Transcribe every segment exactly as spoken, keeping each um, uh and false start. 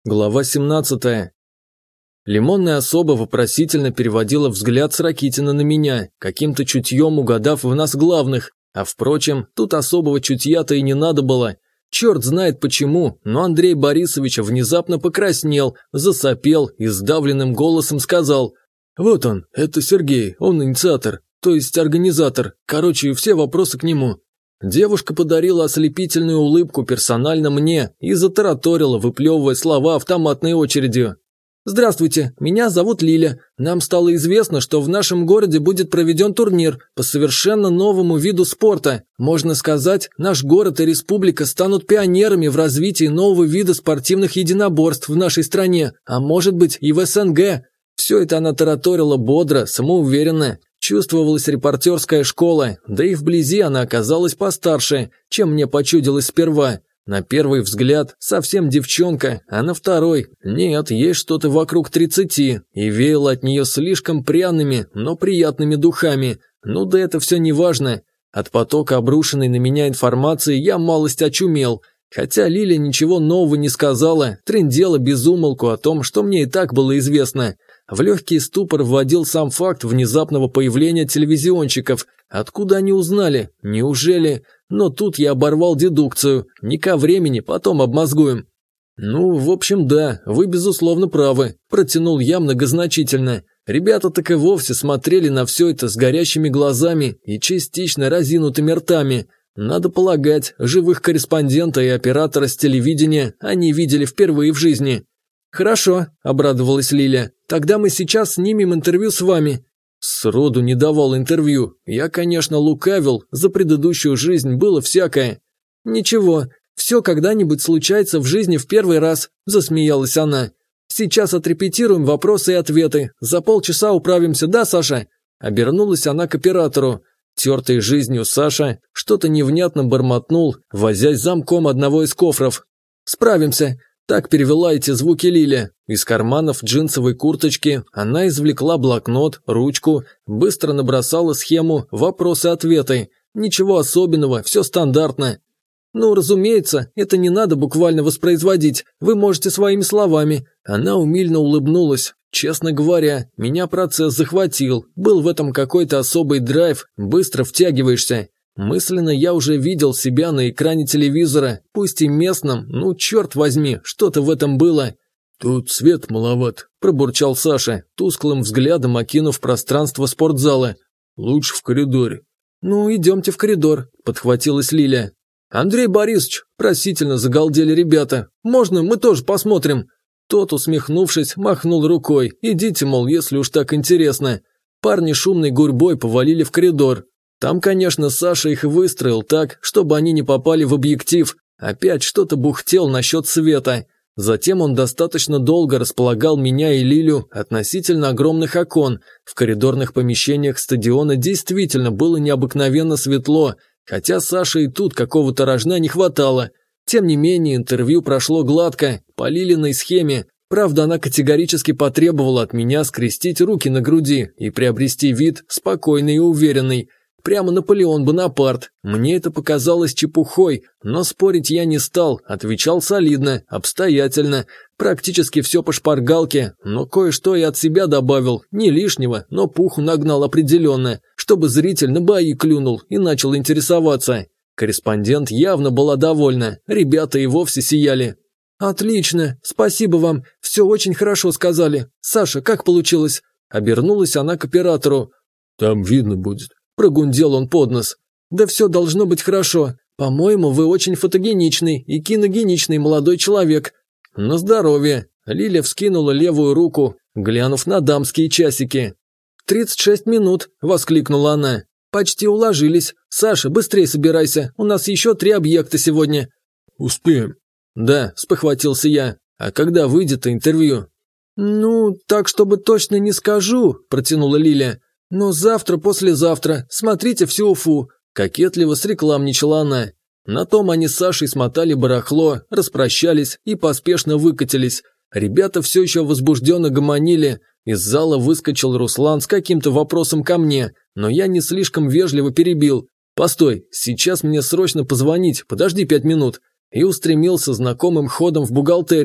Глава семнадцатая. Лимонная особа вопросительно переводила взгляд с Ракитина на меня, каким-то чутьем угадав в нас главных, а впрочем, тут особого чутья-то и не надо было. Черт знает почему, но Андрей Борисович внезапно покраснел, засопел и сдавленным голосом сказал: «Вот он, это Сергей, он инициатор, то есть организатор, короче, все вопросы к нему». Девушка подарила ослепительную улыбку персонально мне и затараторила, выплевывая слова автоматной очередью. «Здравствуйте, меня зовут Лиля. Нам стало известно, что в нашем городе будет проведен турнир по совершенно новому виду спорта. Можно сказать, наш город и республика станут пионерами в развитии нового вида спортивных единоборств в нашей стране, а может быть и в СНГ». Все это она тараторила бодро, самоуверенно. Чувствовалась репортерская школа, да и вблизи она оказалась постарше, чем мне почудилось сперва. На первый взгляд совсем девчонка, а на второй нет, есть что-то вокруг тридцати, и веяло от нее слишком пряными, но приятными духами. Ну да это все не важно. От потока обрушенной на меня информации я малость очумел. Хотя Лиля ничего нового не сказала, трындела без умолку о том, что мне и так было известно. В легкий ступор вводил сам факт внезапного появления телевизионщиков. Откуда они узнали? Неужели? Но тут я оборвал дедукцию. Не ко времени, потом обмозгуем. «Ну, в общем, да, вы безусловно правы», – протянул я многозначительно. Ребята так и вовсе смотрели на все это с горящими глазами и частично разинутыми ртами. Надо полагать, живых корреспондента и оператора с телевидения они видели впервые в жизни. «Хорошо», – обрадовалась Лиля. «Тогда мы сейчас снимем интервью с вами». Сроду не давал интервью. Я, конечно, лукавил, за предыдущую жизнь было всякое. «Ничего, все когда-нибудь случается в жизни в первый раз», – засмеялась она. «Сейчас отрепетируем вопросы и ответы. За полчаса управимся, да, Саша?» Обернулась она к оператору. Тертый жизнью Саша что-то невнятно бормотнул, возясь замком одного из кофров. «Справимся». Так перевела эти звуки Лиля. Из карманов джинсовой курточки она извлекла блокнот, ручку, быстро набросала схему вопросы-ответы. Ничего особенного, все стандартно. «Ну, разумеется, это не надо буквально воспроизводить, вы можете своими словами». Она умильно улыбнулась. Честно говоря, меня процесс захватил, был в этом какой-то особый драйв, быстро втягиваешься. Мысленно я уже видел себя на экране телевизора, пусть и местном, ну черт возьми, что-то в этом было. «Тут свет маловат», – пробурчал Саша, тусклым взглядом окинув пространство спортзала. «Лучше в коридоре». «Ну, идемте в коридор», – подхватилась Лиля. «Андрей Борисович», – просительно загалдели ребята, – «можно мы тоже посмотрим?» Тот, усмехнувшись, махнул рукой. «Идите, мол, если уж так интересно». Парни шумной гурьбой повалили в коридор. Там, конечно, Саша их выстроил так, чтобы они не попали в объектив. Опять что-то бухтел насчет света. Затем он достаточно долго располагал меня и Лилю относительно огромных окон. В коридорных помещениях стадиона действительно было необыкновенно светло, хотя Саше и тут какого-то рожна не хватало. Тем не менее, интервью прошло гладко, по Лилиной схеме. Правда, она категорически потребовала от меня скрестить руки на груди и приобрести вид спокойный и уверенный. Прямо Наполеон Бонапарт. Мне это показалось чепухой, но спорить я не стал, отвечал солидно, обстоятельно, практически все по шпаргалке, но кое-что и от себя добавил, не лишнего, но пуху нагнал определенно, чтобы зритель на бои клюнул и начал интересоваться. Корреспондент явно была довольна, ребята и вовсе сияли. «Отлично, спасибо вам, все очень хорошо сказали. Саша, как получилось?» Обернулась она к оператору. «Там видно будет». Прогундел он под нос. «Да все должно быть хорошо. По-моему, вы очень фотогеничный и киногеничный молодой человек». «На здоровье». Лиля вскинула левую руку, глянув на дамские часики. «Тридцать шесть минут», – воскликнула она. «Почти уложились. Саша, быстрее собирайся, у нас еще три объекта сегодня». «Успеем». «Да», – спохватился я. «А когда выйдет интервью?» «Ну, так, чтобы точно не скажу», – протянула Лиля. «Но завтра-послезавтра, смотрите всю Уфу», – кокетливо срекламничала она. На том они с Сашей смотали барахло, распрощались и поспешно выкатились. Ребята все еще возбужденно гомонили. Из зала выскочил Руслан с каким-то вопросом ко мне, но я не слишком вежливо перебил. «Постой, сейчас мне срочно позвонить, подожди пять минут», и устремился знакомым ходом в бухгалтерию.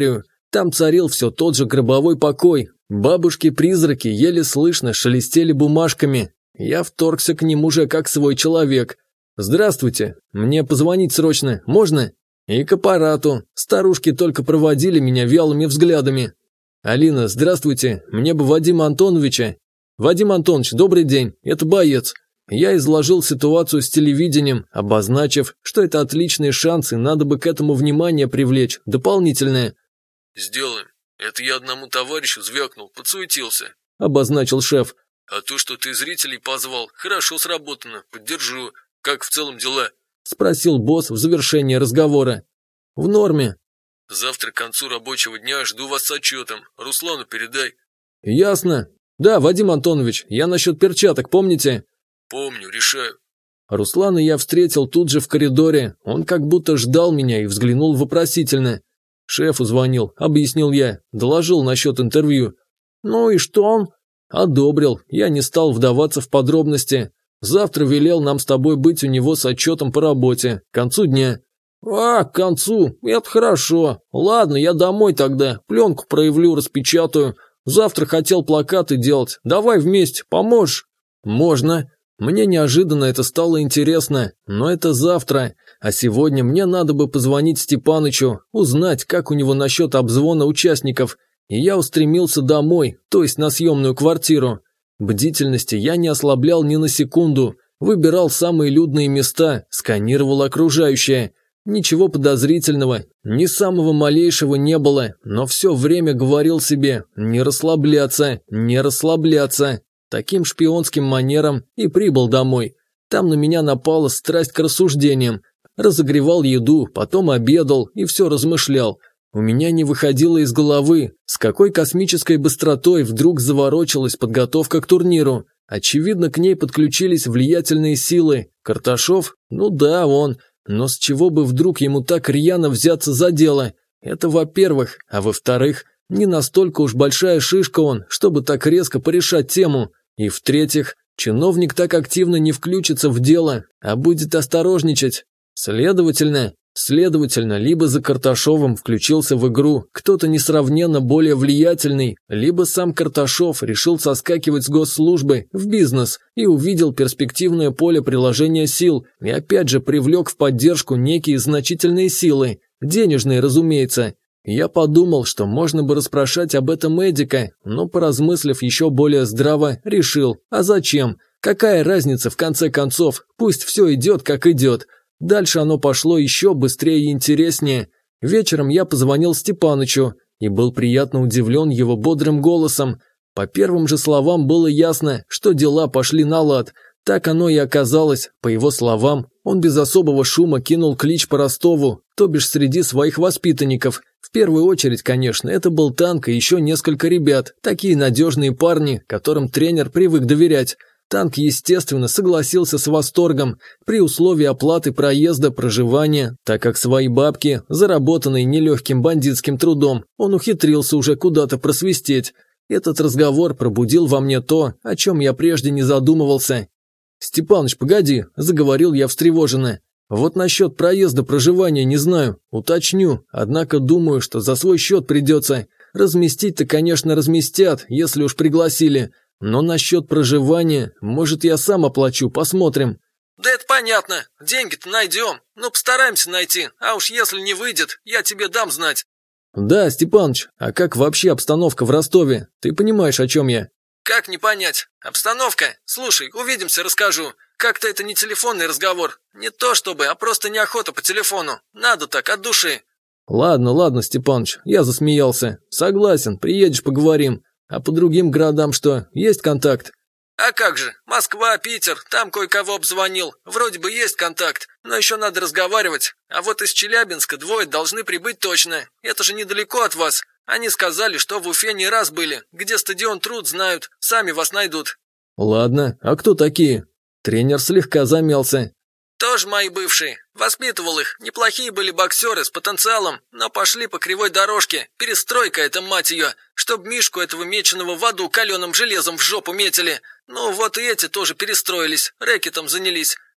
Там царил все тот же гробовой покой. Бабушки-призраки еле слышно шелестели бумажками. Я вторгся к ним уже как свой человек. «Здравствуйте, мне позвонить срочно, можно?» И к аппарату. Старушки только проводили меня вялыми взглядами. «Алина, здравствуйте, мне бы Вадима Антоновича». «Вадим Антонович, добрый день, это боец». Я изложил ситуацию с телевидением, обозначив, что это отличные шансы, надо бы к этому внимание привлечь, дополнительное. «Сделаем. Это я одному товарищу звякнул, подсуетился», – обозначил шеф. «А то, что ты зрителей позвал, хорошо сработано, поддержу. Как в целом дела?» – спросил босс в завершении разговора. «В норме». «Завтра к концу рабочего дня жду вас с отчетом. Руслану передай». «Ясно. Да, Вадим Антонович, я насчет перчаток, помните?» «Помню, решаю». Руслана я встретил тут же в коридоре. Он как будто ждал меня и взглянул вопросительно. «Шефу звонил», — объяснил я, доложил насчет интервью. «Ну и что он?» «Одобрил, я не стал вдаваться в подробности. Завтра велел нам с тобой быть у него с отчетом по работе, к концу дня». «А, к концу, это хорошо. Ладно, я домой тогда, пленку проявлю, распечатаю. Завтра хотел плакаты делать, давай вместе, поможешь?» «Можно». Мне неожиданно это стало интересно, но это завтра, а сегодня мне надо бы позвонить Степанычу, узнать, как у него насчет обзвона участников, и я устремился домой, то есть на съемную квартиру. Бдительности я не ослаблял ни на секунду, выбирал самые людные места, сканировал окружающее. Ничего подозрительного, ни самого малейшего не было, но все время говорил себе «не расслабляться, не расслабляться». Таким шпионским манером и прибыл домой. Там на меня напала страсть к рассуждениям. Разогревал еду, потом обедал и все размышлял. У меня не выходило из головы, с какой космической быстротой вдруг заворочилась подготовка к турниру. Очевидно, к ней подключились влиятельные силы. Карташов? Ну да, он. Но с чего бы вдруг ему так рьяно взяться за дело? Это во-первых. А во-вторых, не настолько уж большая шишка он, чтобы так резко порешать тему. И в-третьих, чиновник так активно не включится в дело, а будет осторожничать. Следовательно, следовательно, либо за Карташовым включился в игру кто-то несравненно более влиятельный, либо сам Карташов решил соскакивать с госслужбы в бизнес и увидел перспективное поле приложения сил и опять же привлек в поддержку некие значительные силы, денежные, разумеется. Я подумал, что можно бы расспрашать об этом Эдика, но, поразмыслив еще более здраво, решил, а зачем? Какая разница в конце концов, пусть все идет как идет. Дальше оно пошло еще быстрее и интереснее. Вечером я позвонил Степанычу и был приятно удивлен его бодрым голосом. По первым же словам было ясно, что дела пошли на лад. Так оно и оказалось, по его словам, он без особого шума кинул клич по Ростову, то бишь среди своих воспитанников. В первую очередь, конечно, это был Танк и еще несколько ребят, такие надежные парни, которым тренер привык доверять. Танк, естественно, согласился с восторгом, при условии оплаты проезда, проживания, так как свои бабки, заработанные нелегким бандитским трудом, он ухитрился уже куда-то просвистеть. Этот разговор пробудил во мне то, о чем я прежде не задумывался. «Степаныч, погоди», – заговорил я встревоженно. «Вот насчет проезда, проживания не знаю, уточню, однако думаю, что за свой счет придется. Разместить-то, конечно, разместят, если уж пригласили, но насчет проживания, может, я сам оплачу, посмотрим». «Да это понятно, деньги-то найдем, ну постараемся найти, а уж если не выйдет, я тебе дам знать». «Да, Степаныч, а как вообще обстановка в Ростове? Ты понимаешь, о чем я?» «Как не понять? Обстановка? Слушай, увидимся, расскажу. Как-то это не телефонный разговор. Не то чтобы, а просто неохота по телефону. Надо так, от души». «Ладно, ладно, Степаныч, я засмеялся. Согласен, приедешь, поговорим. А по другим городам что, есть контакт?» «А как же, Москва, Питер, там кое-кого обзвонил. Вроде бы есть контакт, но еще надо разговаривать. А вот из Челябинска двое должны прибыть точно. Это же недалеко от вас. Они сказали, что в Уфе не раз были. Где стадион Труд знают, сами вас найдут». «Ладно, а кто такие?» Тренер слегка замялся. «Тоже мои бывшие. Воспитывал их. Неплохие были боксеры с потенциалом, но пошли по кривой дорожке. Перестройка это, мать ее. Чтоб Мишку этого меченого в аду каленым железом в жопу метили. Ну вот и эти тоже перестроились, рэкетом занялись.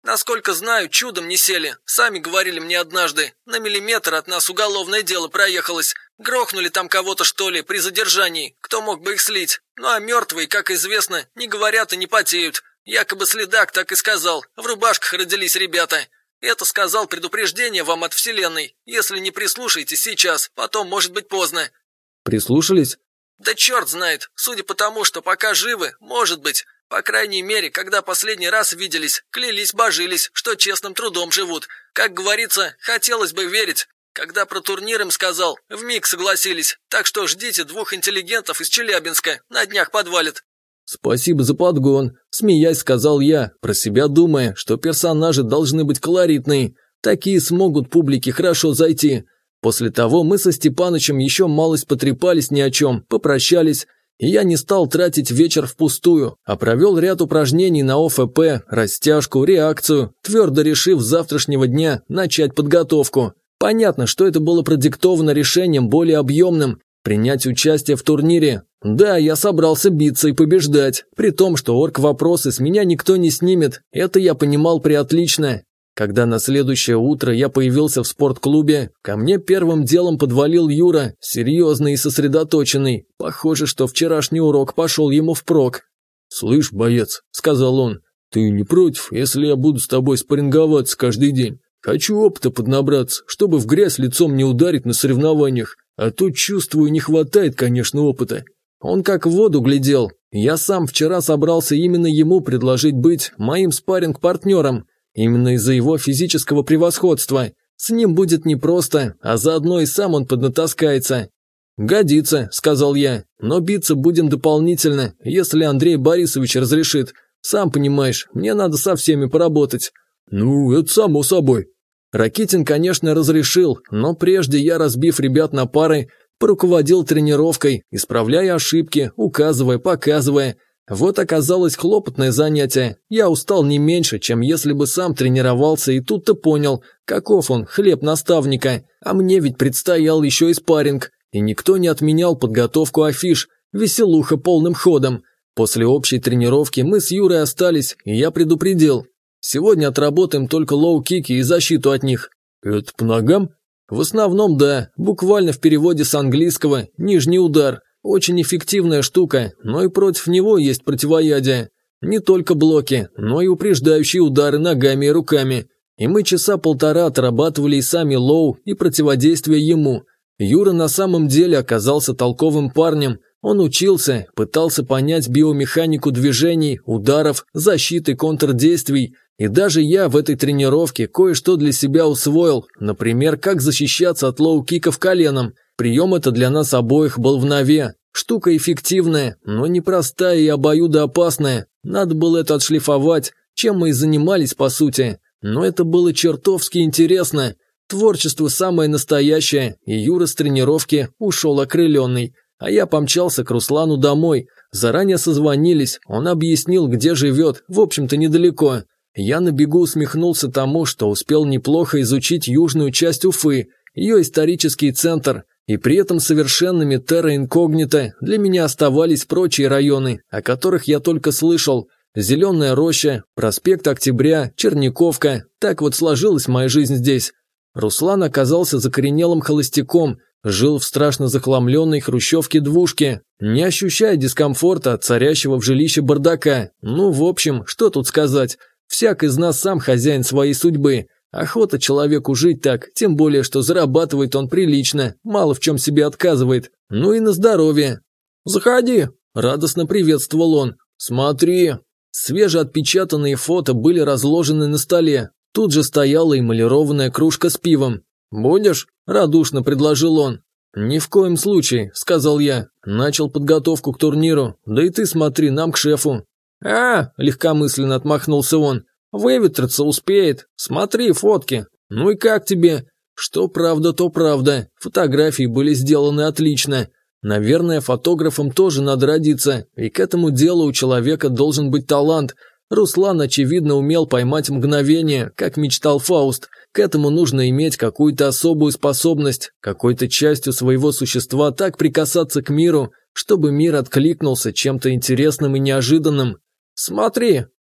Насколько знаю, чудом не сели. Сами говорили мне однажды. На миллиметр от нас уголовное дело проехалось. Грохнули там кого-то, что ли, при задержании. Кто мог бы их слить? Ну а мертвые, как известно, не говорят и не потеют. Якобы следак так и сказал. В рубашках родились ребята. Это сказал предупреждение вам от Вселенной. Если не прислушаетесь сейчас, потом может быть поздно. Прислушались? Да черт знает. Судя по тому, что пока живы, может быть. По крайней мере, когда последний раз виделись, клялись-божились, что честным трудом живут. Как говорится, хотелось бы верить. Когда про турнир им сказал, вмиг согласились. Так что ждите двух интеллигентов из Челябинска, на днях подвалит. «Спасибо за подгон», – смеясь сказал я, про себя думая, что персонажи должны быть колоритные. Такие смогут публике хорошо зайти. После того мы со Степанычем еще малость потрепались ни о чем, попрощались. И я не стал тратить вечер впустую, а провел ряд упражнений на О Ф П, растяжку, реакцию, твердо решив с завтрашнего дня начать подготовку. Понятно, что это было продиктовано решением более объемным – принять участие в турнире. Да, я собрался биться и побеждать, при том, что орг-вопросы с меня никто не снимет, это я понимал преотлично. Когда на следующее утро я появился в спортклубе, ко мне первым делом подвалил Юра, серьезный и сосредоточенный. Похоже, что вчерашний урок пошел ему впрок. «Слышь, боец», – сказал он, – «ты не против, если я буду с тобой спарринговаться каждый день? Хочу опыта поднабраться, чтобы в грязь лицом не ударить на соревнованиях, а то, чувствую, не хватает, конечно, опыта». Он как в воду глядел. Я сам вчера собрался именно ему предложить быть моим спарринг-партнером. Именно из-за его физического превосходства. С ним будет непросто, а заодно и сам он поднатаскается. «Годится», – сказал я, – «но биться будем дополнительно, если Андрей Борисович разрешит. Сам понимаешь, мне надо со всеми поработать». «Ну, это само собой». Ракитин, конечно, разрешил, но прежде я, разбив ребят на пары, поруководил тренировкой, исправляя ошибки, указывая, показывая. Вот оказалось хлопотное занятие. Я устал не меньше, чем если бы сам тренировался, и тут-то понял, каков он, хлеб наставника. А мне ведь предстоял еще и спарринг. И никто не отменял подготовку афиш. Веселуха полным ходом. После общей тренировки мы с Юрой остались, и я предупредил. Сегодня отработаем только лоу-кики и защиту от них. Это по ногам? В основном да, буквально в переводе с английского «нижний удар». Очень эффективная штука, но и против него есть противоядие. Не только блоки, но и упреждающие удары ногами и руками. И мы часа полтора отрабатывали и сами лоу, и противодействие ему. Юра на самом деле оказался толковым парнем. Он учился, пытался понять биомеханику движений, ударов, защиты, контрдействий. И даже я в этой тренировке кое-что для себя усвоил. Например, как защищаться от лоу-киков коленом. Прием это для нас обоих был в нове. Штука эффективная, но непростая и обоюдоопасная. Надо было это отшлифовать, чем мы и занимались по сути. Но это было чертовски интересно. Творчество самое настоящее, и Юра с тренировки ушел окрыленный. А я помчался к Руслану домой. Заранее созвонились, он объяснил, где живет, в общем-то недалеко. Я на бегу усмехнулся тому, что успел неплохо изучить южную часть Уфы, ее исторический центр. И при этом совершенными терра инкогнито для меня оставались прочие районы, о которых я только слышал. Зеленая роща, проспект Октября, Черниковка. Так вот сложилась моя жизнь здесь. Руслан оказался закоренелым холостяком, жил в страшно захламленной хрущевке-двушке, не ощущая дискомфорта от царящего в жилище бардака. Ну, в общем, что тут сказать. Всяк из нас сам хозяин своей судьбы. Охота человеку жить так, тем более, что зарабатывает он прилично, мало в чем себе отказывает. Ну и на здоровье. «Заходи!» – радостно приветствовал он. «Смотри!» Свежеотпечатанные фото были разложены на столе. Тут же стояла эмалированная кружка с пивом. «Будешь?» – радушно предложил он. «Ни в коем случае», – сказал я. Начал подготовку к турниру. «Да и ты смотри, нам к шефу». «А!» – легкомысленно отмахнулся он. «Выветриться успеет. Смотри фотки. Ну и как тебе?» Что правда, то правда. Фотографии были сделаны отлично. Наверное, фотографом тоже надо родиться, и к этому делу у человека должен быть талант. Руслан, очевидно, умел поймать мгновение, как мечтал Фауст. К этому нужно иметь какую-то особую способность, какой-то частью своего существа так прикасаться к миру, чтобы мир откликнулся чем-то интересным и неожиданным. «Смотри!» –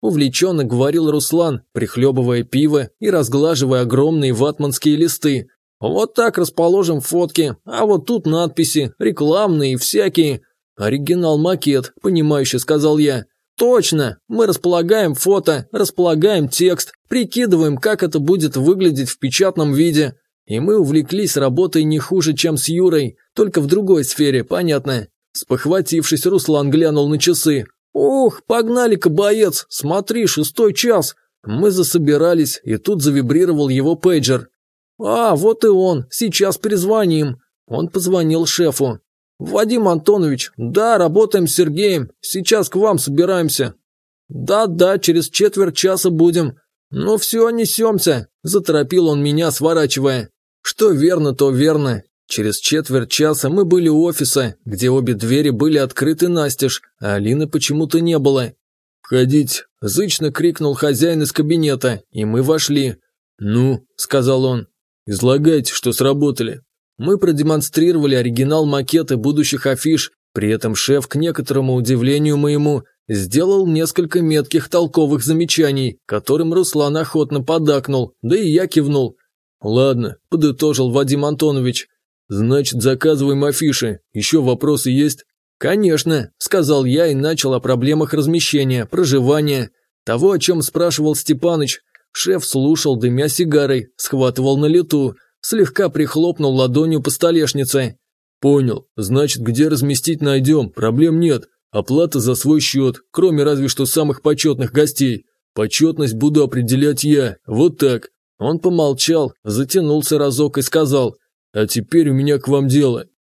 увлеченно говорил Руслан, прихлебывая пиво и разглаживая огромные ватманские листы. «Вот так расположим фотки, а вот тут надписи, рекламные и всякие». «Оригинал-макет», – понимающе сказал я. «Точно! Мы располагаем фото, располагаем текст, прикидываем, как это будет выглядеть в печатном виде». И мы увлеклись работой не хуже, чем с Юрой, только в другой сфере, понятно. Спохватившись, Руслан глянул на часы. «Ох, погнали-ка, боец, смотри, шестой час». Мы засобирались, и тут завибрировал его пейджер. «А, вот и он, сейчас перезвоним». Он позвонил шефу. «Вадим Антонович, да, работаем с Сергеем, сейчас к вам собираемся». «Да-да, через четверть часа будем». «Ну все, несемся», – заторопил он меня, сворачивая. Что верно, то верно. Через четверть часа мы были у офиса, где обе двери были открыты настежь, а Алины почему-то не было. «Входите», – зычно крикнул хозяин из кабинета, и мы вошли. «Ну», – сказал он, – «излагайте, что сработали». Мы продемонстрировали оригинал макета будущих афиш, при этом шеф, к некоторому удивлению моему, сделал несколько метких толковых замечаний, которым Руслан охотно поддакнул, да и я кивнул. «Ладно», – подытожил Вадим Антонович, – «значит, заказываем афиши. Еще вопросы есть?» «Конечно», – сказал я и начал о проблемах размещения, проживания, того, о чем спрашивал Степаныч. Шеф слушал, дымя сигарой, схватывал на лету, слегка прихлопнул ладонью по столешнице. «Понял. Значит, где разместить найдем, проблем нет. Оплата за свой счет, кроме разве что самых почетных гостей. Почетность буду определять я, вот так». Он помолчал, затянулся разок и сказал: «А теперь у меня к вам дело.